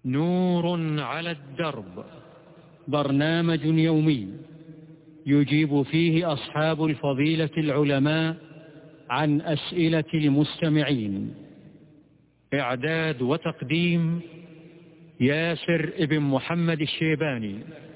نور على الدرب، برنامج يومي يجيب فيه أصحاب الفضيلة العلماء عن أسئلة المستمعين. إعداد وتقديم ياسر ابن محمد الشيباني.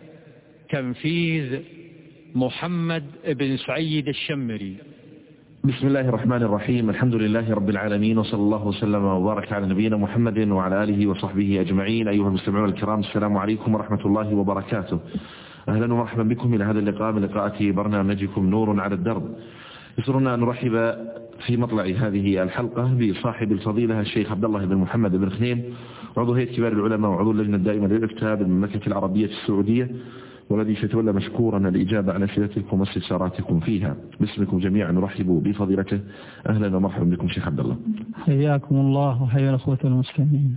تنفيذ محمد بن سعيد الشمري. بسم الله الرحمن الرحيم. الحمد لله رب العالمين، وصلى الله وسلم وبارك على نبينا محمد وعلى آله وصحبه أجمعين. أيها المستمعون الكرام، السلام عليكم ورحمة الله وبركاته. أهلا ومرحبا بكم إلى هذا اللقاء من لقاءات برنامجكم نور على الدرب. يسرنا أن نرحب في مطلع هذه الحلقة بصاحب الفضيلة الشيخ عبد الله بن محمد بن خنين، عضو هيئة كبار العلماء وعضو اللجنة الدائمة للإفتاء بالمملكة العربية السعودية، والذي سيتولى مشكورا الإجابة على أسئلتكم واستفساراتكم فيها. باسمكم جميعا نرحب بفضيلته. أهلا ومرحبا بكم شيخ عبد الله. حياكم الله وحيا الأخوة المسلمين.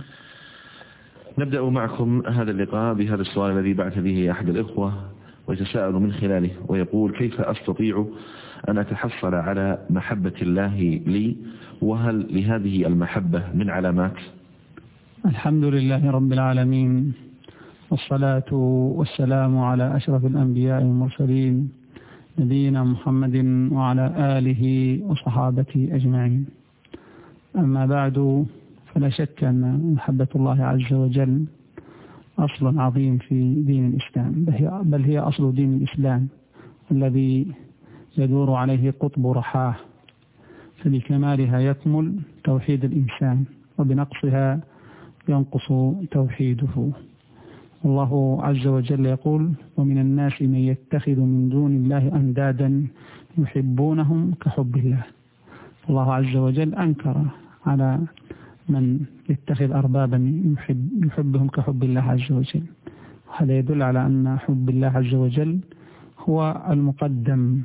نبدأ معكم هذا اللقاء بهذا السؤال الذي بعث به أحد الإخوة ويتساءل من خلاله ويقول: كيف أستطيع أن أتحصل على محبة الله لي، وهل لهذه المحبة من علامات؟ الحمد لله رب العالمين، والصلاة والسلام على أشرف الأنبياء والمرسلين نبينا محمد وعلى آله وصحابته أجمعين. أما بعد، فلا شك أن محبة الله عز وجل أصل عظيم في دين الإسلام، بل هي أصل دين الإسلام الذي يدور عليه قطب رحاه، فبكمالها يكمل توحيد الإنسان وبنقصها ينقص توحيده. الله عز وجل يقول: ومن الناس من يتخذ من دون الله أندادا يحبونهم كحب الله. الله عز وجل أنكر على من يتخذ أربابا يحبهم كحب الله عز وجل. هذا يدل على أن حب الله عز وجل هو المقدم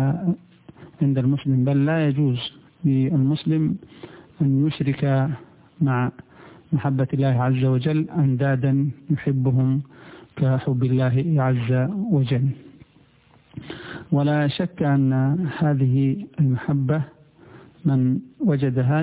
عند المسلم، بل لا يجوز للمسلم أن يشرك مع محبة الله عز وجل أندادا يحبهم كحب الله عز وجل. ولا شك أن هذه المحبة من وجدها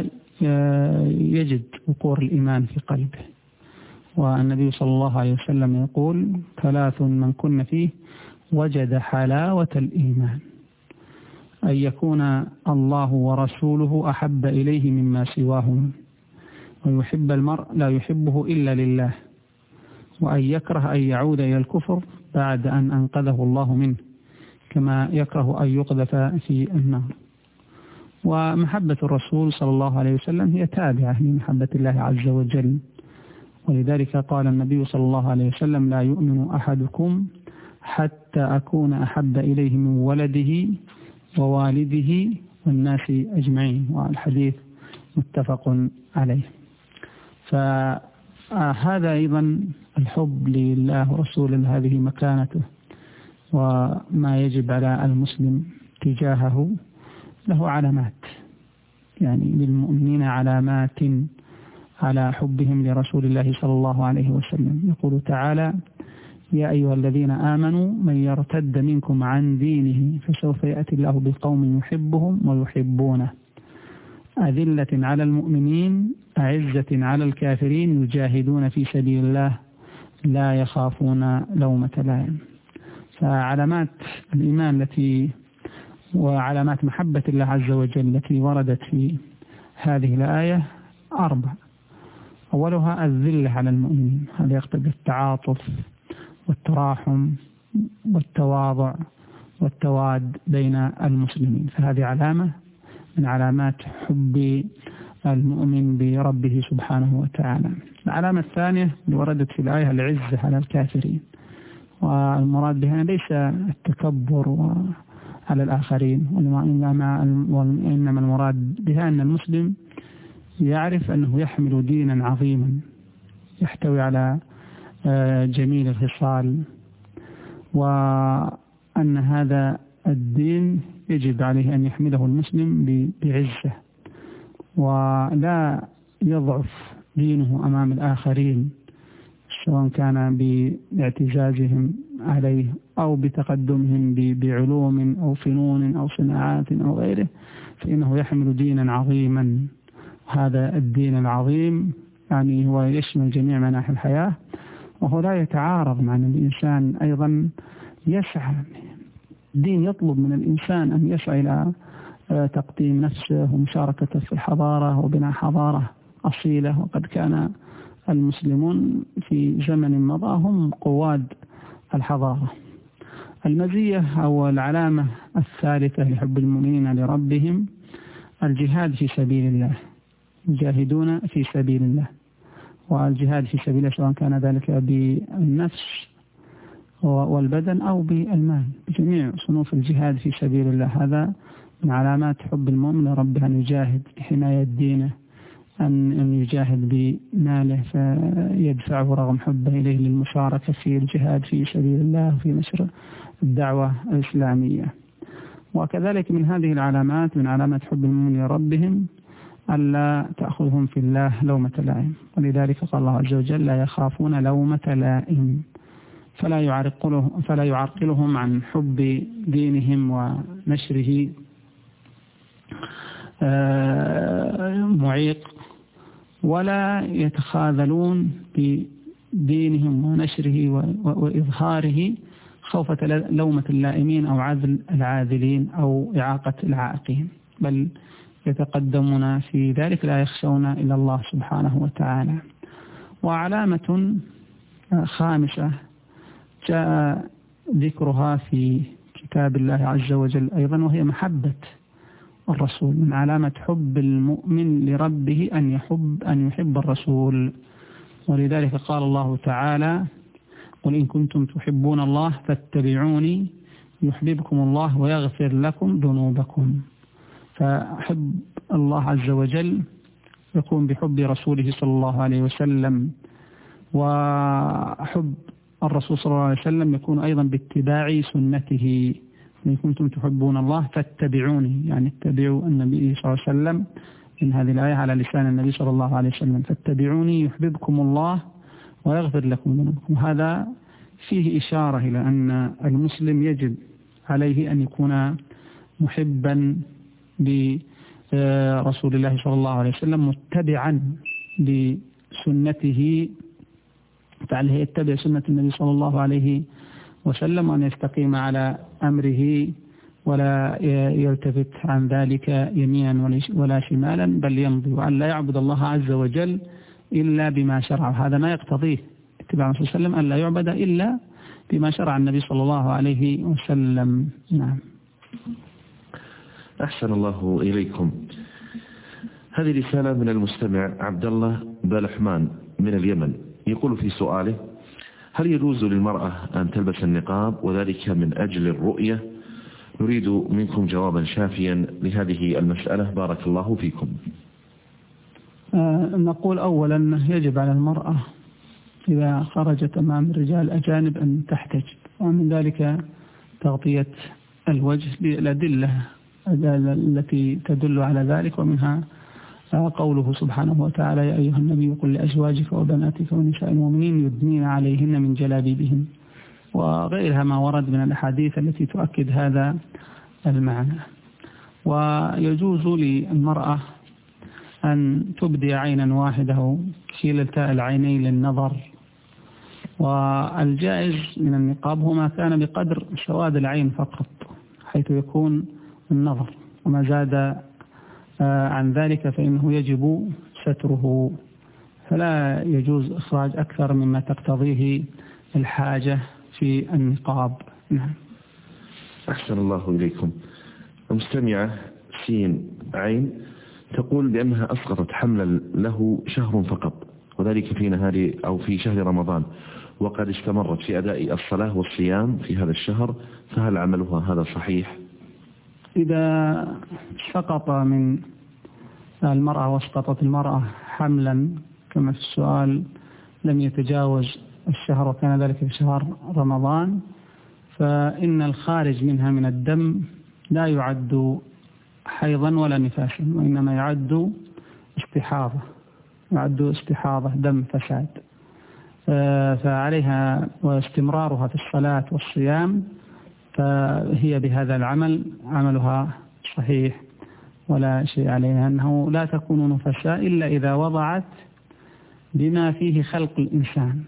يجد وقور الإيمان في قلبه. والنبي صلى الله عليه وسلم يقول: 3 من كن فيه وجد حلاوة الإيمان، أن يكون الله ورسوله أحب إليه مما سواهما، ويحب المرء لا يحبه إلا لله، وأن يكره أن يعود إلى الكفر بعد أن أنقذه الله منه، كما يكره أن يقذف في النار. ومحبة الرسول صلى الله عليه وسلم هي تابعة لمحبة الله عز وجل، ولذلك قال النبي صلى الله عليه وسلم: لا يؤمن أحدكم حتى أكون أحب إليه من ولده ووالده والناس أجمعين. والحديث متفق عليه. فهذا أيضا الحب لله ورسوله هذه مكانته، وما يجب على المسلم تجاهه له علامات، يعني للمؤمنين علامات على حبهم لرسول الله صلى الله عليه وسلم. يقول تعالى: يا أيها الذين آمنوا من يرتد منكم عن دينه فسوف يأتي الله بقوم يحبهم ويحبونه، أذلة على المؤمنين أعزة على الكافرين يجاهدون في سبيل الله لا يخافون لومة لائم. فعلامات الإيمان وعلامات محبة الله عز وجل التي وردت في هذه الآية 4. أولها الذلة على المؤمنين، هذا يقتضي التعاطف والتراحم والتواضع والتواد بين المسلمين، فهذه علامة من علامات حب المؤمن بربه سبحانه وتعالى. العلامة الثانية اللي وردت في الآية العزة على الكافرين، والمراد بها ليس التكبر على الآخرين، وإنما المراد بها أن المسلم يعرف أنه يحمل دينا عظيما يحتوي على جميل الخصال، وأن هذا الدين يجب عليه أن يحمله المسلم بعزة، ولا يضعف دينه أمام الآخرين، سواء كان باعتزازهم عليه أو بتقدمهم بعلوم أو فنون أو صناعات أو غيره، فإنه يحمل دينا عظيما. هذا الدين العظيم يعني هو يشمل جميع مناحي الحياة، وهو لا يتعارض مع أن الإنسان أيضا يسعى. الدين يطلب من الإنسان أن يسعى إلى تقديم نفسه ومشاركته في الحضارة وبناء حضارة أصيلة، وقد كان المسلمون في زمن مضى هم قواد الحضارة. المزية أو العلامة الثالثة لحب المؤمنين لربهم الجهاد في سبيل الله، يجاهدون في سبيل الله. والجهاد في سبيل الله سواء كان ذلك بالنفس والبدن أو بالمال، بجميع صنوف الجهاد في سبيل الله. هذا من علامات حب المؤمن لربه، أن يجاهد بحماية دينه، أن يجاهد بماله فيدفعه رغم حبه إليه للمشاركة في الجهاد في سبيل الله وفي نشر الدعوة الإسلامية. وكذلك من هذه العلامات، من علامات حب المؤمن لربهم ألا تأخذهم في الله لومة لائم، ولذلك قال الله عز وجل لا يخافون لومة لائم، فلا يعرقلهم عن حب دينهم ونشره معيق، ولا يتخاذلون بدينهم ونشره وإظهاره خوفة لومة اللائمين أو عذل العاذلين أو إعاقة العائقين، بل يتقدمون في ذلك، لا يخشون إلا الله سبحانه وتعالى. وعلامة خامسة جاء ذكرها في كتاب الله عز وجل أيضا، وهي محبة الرسول. من علامة حب المؤمن لربه أن يحب الرسول، ولذلك قال الله تعالى قل إن كنتم تحبون الله فاتبعوني يحببكم الله ويغفر لكم ذنوبكم. فحب الله عز وجل يكون بحب رسوله صلى الله عليه وسلم، وحب الرسول صلى الله عليه وسلم يكون أيضا باتباع سنته. إن كنتم تحبون الله فاتبعوني، يعني اتبعوا النبي صلى الله عليه وسلم، من هذه الآية على لسان النبي صلى الله عليه وسلم، فاتبعوني يحببكم الله ويغفر لكم ذنوبكم. هذا فيه إشارة إلى أن المسلم يجب عليه أن يكون محبا برسول الله صلى الله عليه وسلم، متبعا لسنته، فعله يتبع سنة النبي صلى الله عليه وسلم، وأن يستقيم على أمره ولا يلتفت عن ذلك يمينا ولا شمالا، بل يمضي، وأن لا يعبد الله عز وجل إلا بما شرع. هذا ما يقتضيه اتباع الرسول صلى الله عليه وسلم، أن لا يعبد إلا بما شرع النبي صلى الله عليه وسلم. نعم. أحسن الله إليكم. هذه رسالة من المستمع عبد الله بالحمان من اليمن، يقول في سؤاله: هل يجوز للمرأة أن تلبس النقاب وذلك من أجل الرؤية؟ نريد منكم جوابا شافيا لهذه المسألة، بارك الله فيكم. نقول أولا يجب على المرأة إذا خرجت أمام الرجال الأجانب أن تحتجب، ومن ذلك تغطية الوجه بالأدلة التي تدل على ذلك، ومنها قوله سبحانه وتعالى: يا أيها النبي قل لأزواجك وبناتك ونساء المؤمنين يدنين عليهن من جلابيبهن، وغيرها ما ورد من الأحاديث التي تؤكد هذا المعنى. ويجوز للمرأة أن تبدي عينا واحدة كلتا العينين للنظر، والجائز من النقاب هو ما كان بقدر سواد العين فقط حيث يكون النظر، وما زاد عن ذلك فإنه يجب ستره، فلا يجوز إخراج أكثر مما تقتضيه الحاجة في النقاب. نعم. أحسن الله إليكم. المستمعة سين عين تقول بأنها أسقطت حملا له شهر فقط، وذلك في نهار أو في شهر رمضان، وقد استمرت في أداء الصلاة والصيام في هذا الشهر، فهل عملها هذا صحيح؟ إذا سقط من المرأة واسقطت المرأة حملا كما في السؤال لم يتجاوز الشهر وكان ذلك في شهر رمضان، فإن الخارج منها من الدم لا يعد حيضا ولا نفاسا، وإنما يعد استحاضة دم فساد، فعليها واستمرارها في الصلاة والصيام، فهي بهذا العمل عملها صحيح ولا شيء عليها، أنه لا تكون نفساء إلا إذا وضعت بما فيه خلق الإنسان.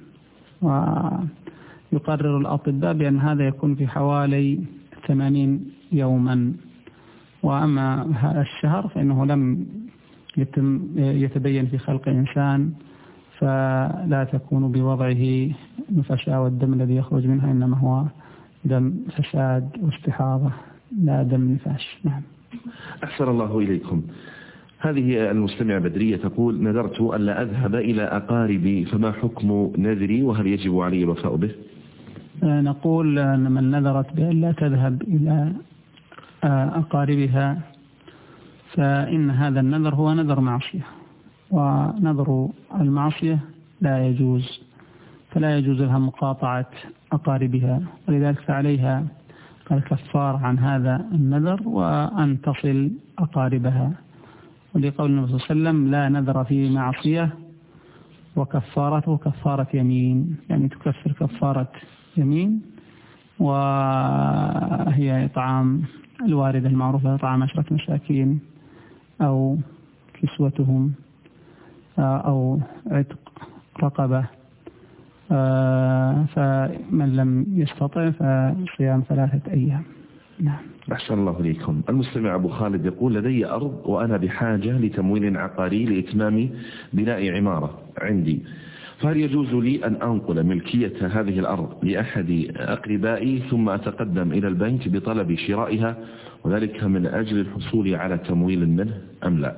ويقرر الأطباء بأن هذا يكون في حوالي 80 يوما. وأما الشهر فإنه لم يتبين في خلق الإنسان، فلا تكون بوضعه نفساء، والدم الذي يخرج منها إنما هو دم فساد واستحاضة لا دم نفاس. نعم. أحسن الله إليكم. هذه المستمعة بدرية تقول: نذرت ألا أذهب إلى أقاربي، فما حكم نذري وهل يجب علي الوفاء به؟ نقول أن من نذرت بأن لا تذهب إلى أقاربها فإن هذا النذر هو نذر معصية، ونذر المعصية لا يجوز، فلا يجوز لها مقاطعة أقاربها، ولذلك فعليها الكفار عن هذا النذر وأن تصل أقاربها. ولقول النبي صلى الله عليه وسلم: لا نذر في معصية وكفارته كفارة يمين، يعني تكفر كفارة يمين، وهي إطعام الواردة المعروفة: إطعام 10 مساكين أو كسوتهم أو عتق رقبة. فمن لم يستطع فصيام 3 أيام. نعم. أحسن الله إليكم. المستمع أبو خالد يقول: لدي أرض وأنا بحاجة لتمويل عقاري لإتمام بناء عمارة عندي، فهل يجوز لي أن أنقل ملكية هذه الأرض لأحد أقربائي ثم أتقدم إلى البنك بطلب شرائها، وذلك من أجل الحصول على تمويل منه أم لا؟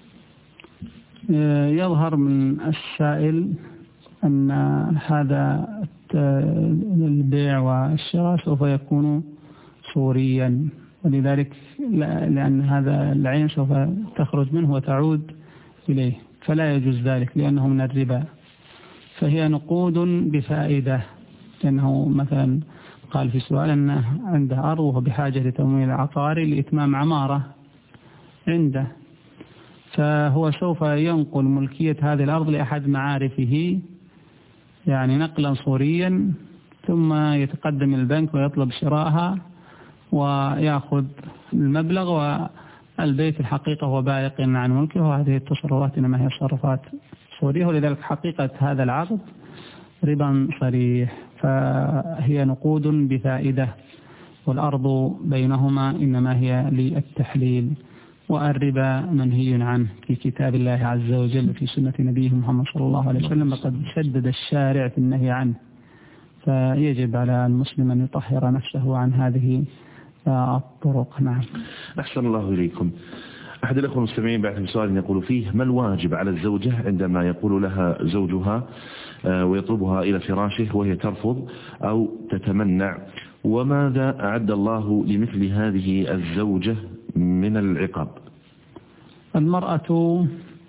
يظهر من السائل أن هذا البيع والشراء سوف يكون صوريا، ولذلك لأن هذا العين سوف تخرج منه وتعود إليه، فلا يجوز ذلك لأنه من الربا. فهي نقود بفائدة، لأنه مثلا قال في سؤال أنه عنده أرض وهو بحاجة لتمويل عقاري لإتمام عمارة عنده، فهو سوف ينقل ملكية هذه الأرض لأحد معارفه، يعني نقلا صوريا، ثم يتقدم إلى البنك ويطلب شراءها ويأخذ المبلغ، والبيت الحقيقة هو بائق عن ملكه، وهذه التصرفات إنما هي تصرفات صورية، ولذلك حقيقة هذا العقد ربا صريح، فهي نقود بفائدة، والأرض بينهما إنما هي للتحليل، والربا منهي عنه في كتاب الله عز وجل في سنة نبيه محمد صلى الله عليه وسلم، وقد شدد الشارع في النهي عنه، فيجب على المسلم أن يطهر نفسه عن هذه الطرق. نعم. أحسن الله إليكم. أحد الأخوة المستمعين بعث سؤال يقول فيه: ما الواجب على الزوجة عندما يقول لها زوجها ويطلبها إلى فراشه وهي ترفض أو تتمنع، وماذا أعد الله لمثل هذه الزوجة من العقاب؟ المرأة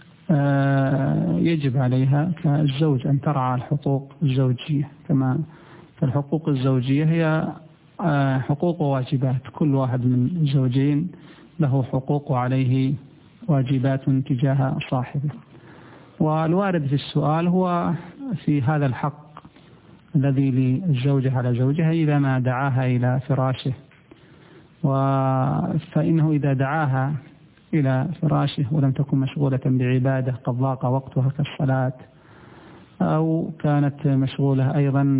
يجب عليها كالزوج أن ترعى الحقوق الزوجية، كما فالحقوق الزوجية هي حقوق وواجبات، كل واحد من الزوجين له حقوق وعليه واجبات تجاه صاحبه. والوارد في السؤال هو في هذا الحق الذي للزوجة على زوجها إذا ما دعاها إلى فراشه، فإنه إذا دعاها إلى فراشه ولم تكن مشغولة بعبادة قد ضاق وقتها كالصلاة، أو كانت مشغولة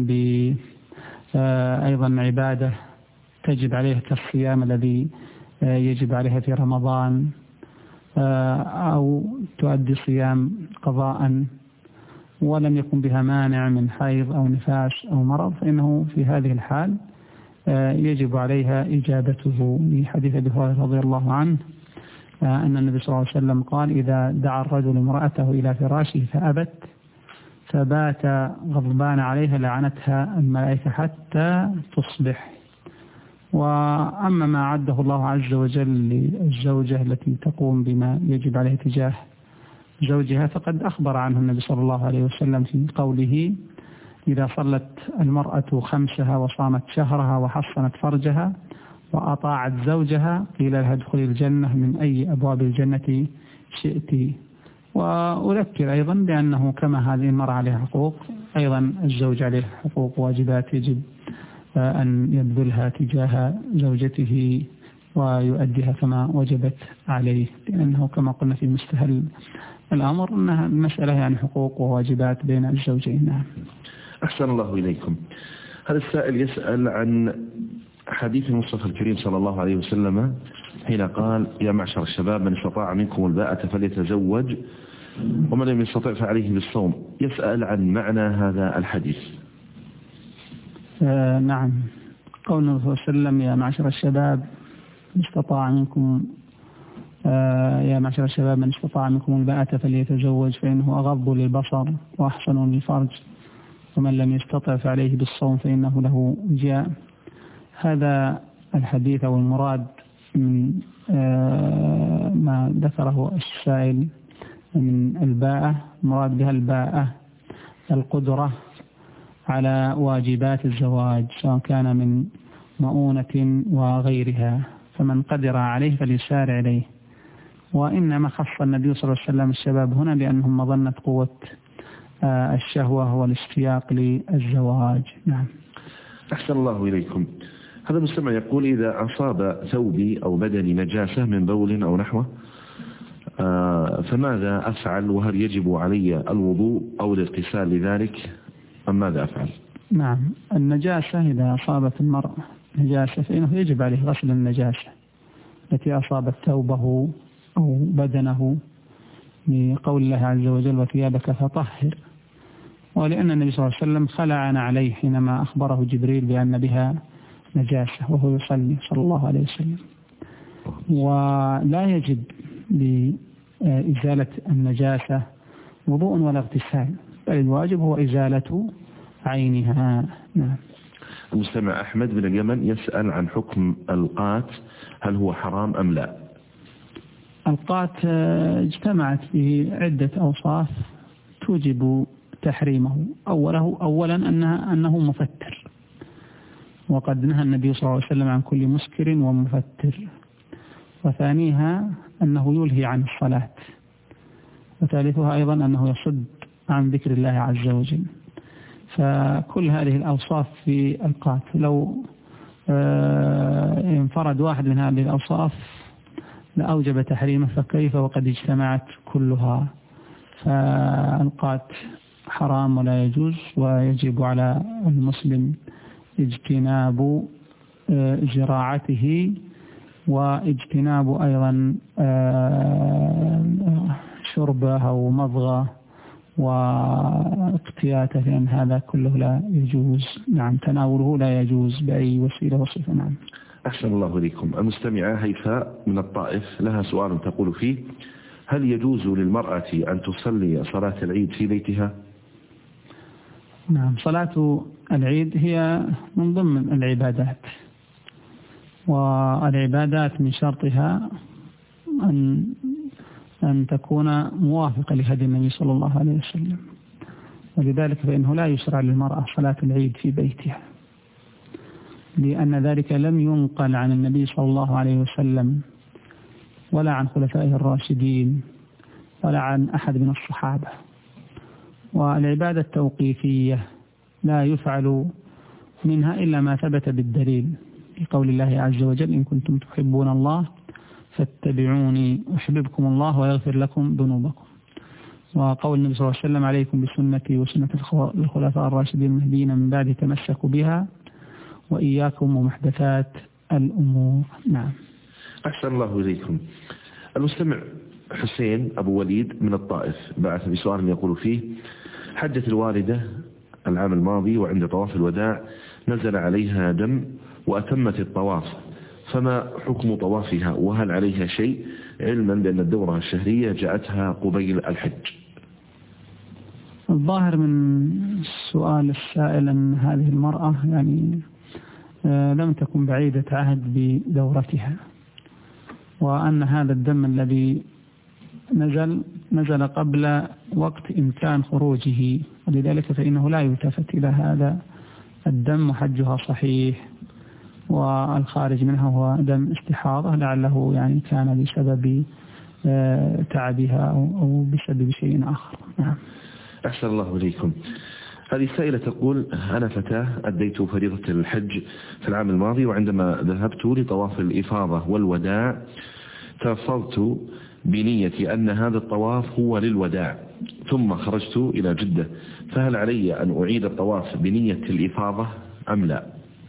أيضا عبادة تجب عليها كالصيام الذي يجب عليها في رمضان، أو تؤدي صيام قضاء ولم يكن بها مانع من حيض أو نفاس أو مرض، فإنه في هذه الحال يجب عليها إجابته، لحديث أبي هريرة رضي الله عنه أن النبي صلى الله عليه وسلم قال: إذا دعا الرجل امرأته إلى فراشه فأبت فبات غضبان عليها لعنتها الملائكة حتى تصبح. وأما ما عده الله عز وجل للزوجة التي تقوم بما يجب عليها تجاه زوجها فقد أخبر عنه النبي صلى الله عليه وسلم في قوله: إذا صلت المرأة خمسها وصامت شهرها وحصنت فرجها وأطاعت زوجها قيل لها ادخلي الجنة من أي أبواب الجنة شئت. وأذكر أيضا بأنه كما هذه المرأة عليها حقوق، أيضا الزوج عليه حقوق واجبات يجب أن يبذلها تجاه زوجته ويؤديها كما وجبت عليه، لأنه كما قلنا في مستهل الأمر أنها مسألة يعني حقوق وواجبات بين الزوجين. نعم. أحسن الله إليكم. هذا السائل يسأل عن حديث المصطفى الكريم صلى الله عليه وسلم حين قال: يا معشر الشباب من استطاع منكم الباءة فليتزوج ومن لم يستطع فعليه بالصوم. يسأل عن معنى هذا الحديث. نعم. قول النبي صلى الله عليه وسلم: يا معشر الشباب من استطاع منكم يا معشر الشباب من استطاع منكم الباءة فليتزوج فإنه أغض للبصر وأحسن للفرج ومن لم يستطع فعليه بالصوم فإنه له وجاء. هذا الحديث أو المراد من ما ذكره السائل من الباءة، المراد بها الباءة القدرة على واجبات الزواج سواء كان من مؤونة وغيرها، فمن قدر عليه فليسارع إليه. وإنما خص النبي صلى الله عليه وسلم الشباب هنا لأنهم مظنة قوة الشهوة والاشتياق للزواج. نعم. أحسن الله إليكم. هذا المستمع يقول: إذا أصاب ثوبي أو بدني نجاسة من بول أو نحوه فماذا أفعل؟ وهل يجب علي الوضوء أو الاغتسال لذلك أم ماذا أفعل؟ نعم. النجاسة إذا أصابت المرء نجاسة فإنه يجب عليه غسل النجاسة التي أصابت ثوبه أو بدنه لقول الله عز وجل: وثيابك فطهر. ولأن النبي صلى الله عليه وسلم خلعنا عليه حينما أخبره جبريل بأن بها نجاسة وهو يصلي صلى الله عليه وسلم. ولا يجب لإزالة النجاسة وضوء ولا اغتسال، بل الواجب هو إزالة عينها. نعم. المستمع أحمد من اليمن يسأل عن حكم القات، هل هو حرام أم لا؟ القات اجتمعت به عدة أوصاف توجب تحريمه. أولا أنه مفتر، وقد نهى النبي صلى الله عليه وسلم عن كل مسكر ومفتر. وثانيها أنه يلهي عن الصلاة. وثالثها أيضا أنه يصد عن ذكر الله عز وجل. فكل هذه الأوصاف في القات لو انفرد واحد من هذه الأوصاف لأوجب تحريمه، فكيف وقد اجتمعت كلها؟ فالقات حرام ولا يجوز، ويجب على المسلم اجتناب زراعته واجتناب أيضا شربه أو مضغه واقتياته، لأن هذا كله لا يجوز. نعم. تناوله لا يجوز بأي وسيلة وصفة. نعم. أحسن الله إليكم. المستمعة هيفاء من الطائف لها سؤال تقول فيه: هل يجوز للمرأة أن تصلي صلاة العيد في بيتها؟ نعم. صلاة العيد هي من ضمن العبادات، والعبادات من شرطها أن تكون موافقة لهدي النبي صلى الله عليه وسلم، ولذلك فإنه لا يشرع للمرأة صلاة العيد في بيتها، لأن ذلك لم ينقل عن النبي صلى الله عليه وسلم ولا عن خلفائه الراشدين ولا عن أحد من الصحابة. والعبادة التوقيفية لا يفعل منها إلا ما ثبت بالدليل، لقول الله عز وجل: إن كنتم تحبون الله فاتبعوني أحببكم الله ويغفر لكم ذنوبكم. وقول النبي صلى الله عليه وسلم: عليكم بسنتي وسنة الخلفاء الراشدين المهديين من بعد تمسكوا بها وإياكم ومحدثات الأمور. نعم. أحسن الله إليكم. المستمع حسين أبو وليد من الطائف بعث بسؤال يقول فيه: حجت الوالدة العام الماضي وعند طواف الوداع نزل عليها دم وأتمت الطواف، فما حكم طوافها وهل عليها شيء، علما بأن الدورة الشهرية جاءتها قبيل الحج؟ الظاهر من سؤال السائل أن هذه المرأة يعني لم تكن بعيدة عهد بدورتها، وأن هذا الدم الذي نزل قبل وقت إمكان خروجه، ولذلك فإنه لا يلتفت إلى هذا الدم وحجها صحيح، والخارج منها هو دم استحاضة لعله يعني كان بسبب تعبها أو بسبب شيء آخر. نعم. أحسن الله إليكم. هذه السائلة تقول: أنا فتاة أديت فريضة الحج في العام الماضي، وعندما ذهبت لطواف الإفاضة والوداع تلفظت بنية أن هذا الطواف هو للوداع ثم خرجت إلى جدة، فهل علي أن أعيد الطواف بنية الإفاضة أم لا؟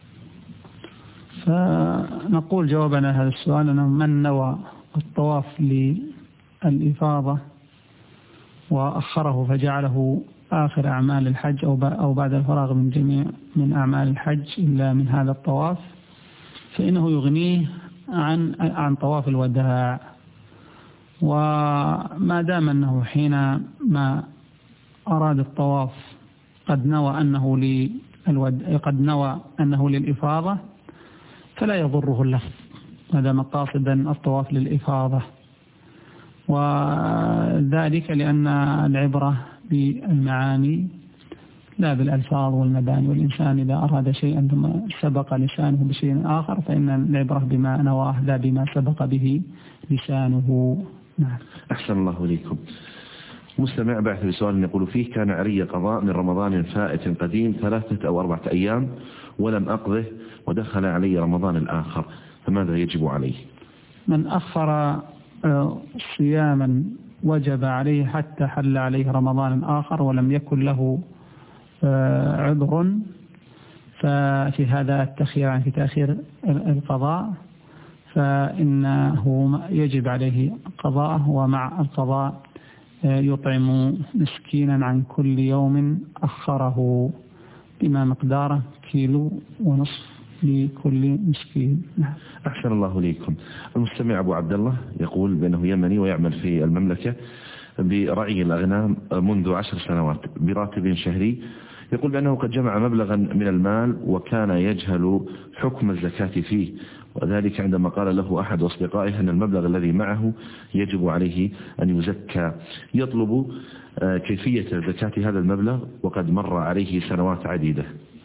فنقول جوابنا هذا السؤال أنه من نوى الطواف للإفاضة وأخره فجعله آخر أعمال الحج أو بعد الفراغ من جميع من أعمال الحج إلا من هذا الطواف، فإنه يغنيه عن طواف الوداع. وما دام أنه حينما أراد الطواف قد نوى أنه للإفاضة فلا يضره اللفظ ما دام قاصدا الطواف للإفاضة، وذلك لأن العبرة بالمعاني لا بالألفاظ والمباني، والإنسان إذا أراد شيئا ثم سبق لسانه بشيء آخر فإن العبرة بما نواه لا بما سبق به لسانه. نعم. أحسن الله إليكم. مستمع بعث بسؤال يقول فيه: كان علي قضاء من رمضان فائت قديم 3 أو 4 أيام ولم أقضه ودخل علي رمضان الآخر، فماذا يجب عليه؟ من أخر صياما وجب عليه حتى حل عليه رمضان آخر ولم يكن له عذر، ففي هذا التخيير عن في تأخير القضاء فإنه يجب عليه قضاءه، ومع القضاء يطعم مسكينا عن كل يوم أخره بما مقداره 1.5 كيلو لكل مسكين. أحسن الله ليكم. المستمع أبو عبد الله يقول بأنه يمني ويعمل في المملكة برعي الأغنام منذ 10 سنوات براتب شهري، يقول بأنه قد جمع مبلغا من المال وكان يجهل حكم الزكاة فيه، وذلك عندما قال له أحد أصدقائه أن المبلغ الذي معه يجب عليه أن يزكى. يطلب كيفية زكاة هذا المبلغ وقد مر عليه سنوات عديدة.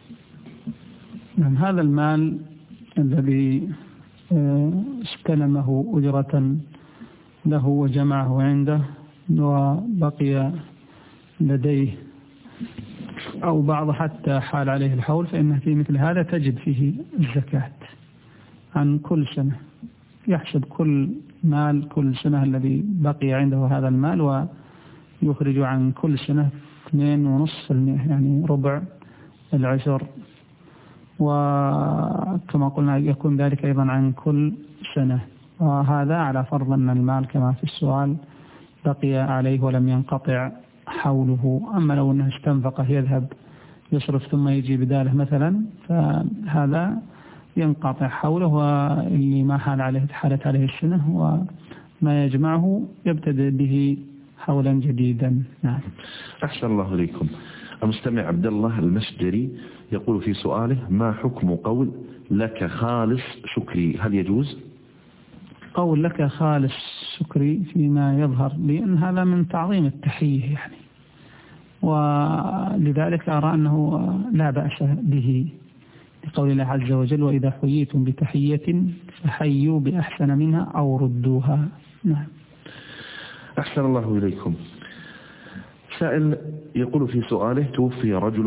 هذا المال الذي استلمه أجرة له وجمعه عنده وبقي لديه أو بعض حتى حال عليه الحول، فإنه في مثل هذا تجد فيه الزكاة عن كل سنة، يحسب كل مال كل سنة الذي بقي عنده هذا المال ويخرج عن كل سنة 2.5%، يعني ربع العشر، وكما قلنا يكون ذلك أيضا عن كل سنة، وهذا على فرض أن المال كما في السؤال بقي عليه ولم ينقطع حوله. أما لو أنه استنفقه يذهب يصرف ثم يجي بداله مثلا فهذا ينقطع حوله، واللي ما حالت عليه السنة وما يجمعه يبتدئ به حولا جديدا. نعم. أحسن الله إليكم. المستمع عبد الله المسجري يقول في سؤاله: ما حكم قول لك خالص شكري، هل يجوز؟ قول لك خالص شكري فيما يظهر لي أن هذا من تعظيم التحية يعني، ولذلك أرى أنه لا بأس به لقول الله عز وجل: وإذا حييتم بتحية فحيوا بأحسن منها أو ردوها. نعم. أحسن الله إليكم. سائل يقول في سؤاله: توفي رجل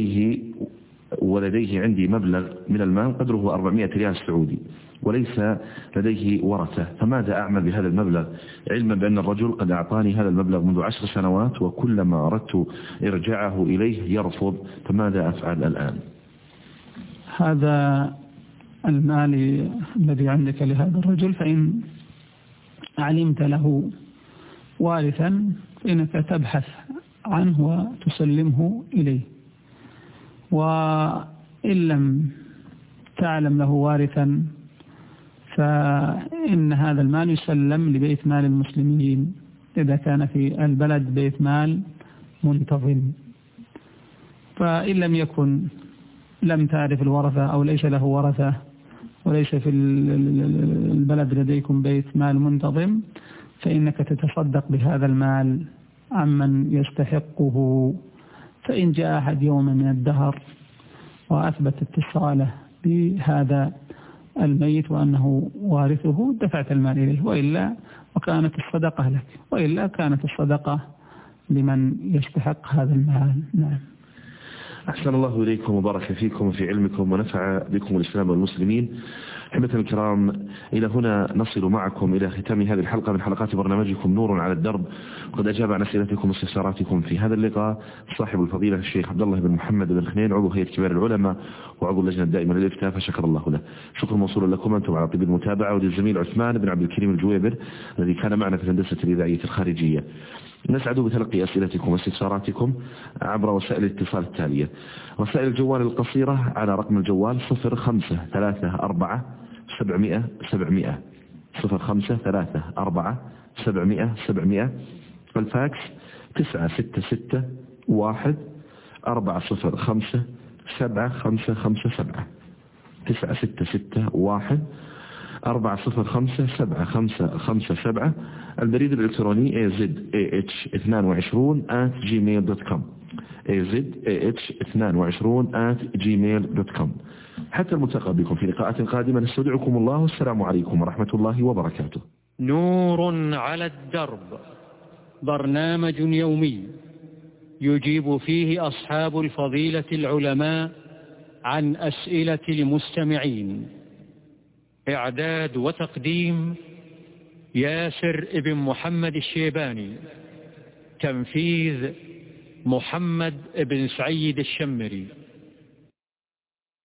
ولديه عندي مبلغ من المال قدره 400 ريال سعودي وليس لديه ورثة، فماذا أعمل بهذا المبلغ علما بأن الرجل قد أعطاني هذا المبلغ منذ 10 سنوات وكلما أردت إرجاعه إليه يرفض، فماذا أفعل الآن؟ هذا المال الذي عندك لهذا الرجل فإن علمت له وارثا فإنك تبحث عنه وتسلمه إليه، وإن لم تعلم له وارثا فإن هذا المال يسلم لبيت مال المسلمين إذا كان في البلد بيت مال منتظم. فإن لم يكن لم تعرف الورثة أو ليس له ورثة وليس في البلد لديكم بيت مال منتظم فإنك تتصدق بهذا المال عمن يستحقه. فإن جاء أحد يوم من الدهر وأثبت اتصاله بهذا الميت وأنه وارثه دفعت المال إليه، وإلا وكانت الصدقة لك، وإلا كانت الصدقة لمن يستحق هذا المال. نعم. أحسن الله إليكم وبارك فيكم وفي علمكم ونفع بكم الإسلام والمسلمين. أحبة الكرام، إلى هنا نصل معكم إلى ختام هذه الحلقة من حلقات برنامجكم نور على الدرب. وقد أجاب عن أسئلتكم واستفساراتكم في هذا اللقاء صاحب الفضيلة الشيخ عبد الله بن محمد بن خنين، عضو هيئة كبار العلماء وعضو اللجنة الدائمة للإفتاء، فشكر الله له. شكر موصول لكم أنتم على طيب المتابعة، وللزميل عثمان بن عبد الكريم الجويبر الذي كان معنا في الهندسة الإذاعية الخارجية. نسعد بتلقي أسئلتكم واستفساراتكم عبر وسائل الاتصال التالية: وسائل الجوال القصيرة على رقم الجوال 0534 700 700 0534 700 700. والفاكس 966 405 7557 966 405 7557. البريد الإلكتروني azah22@gmail.com azah22@gmail.com. حتى الملتقى بكم في لقاءات قادمة، نستودعكم الله والسلام عليكم ورحمة الله وبركاته. نور على الدرب، برنامج يومي يجيب فيه أصحاب الفضيلة العلماء عن أسئلة المستمعين. إعداد وتقديم ياسر ابن محمد الشيباني. تنفيذ محمد بن سعيد الشمري.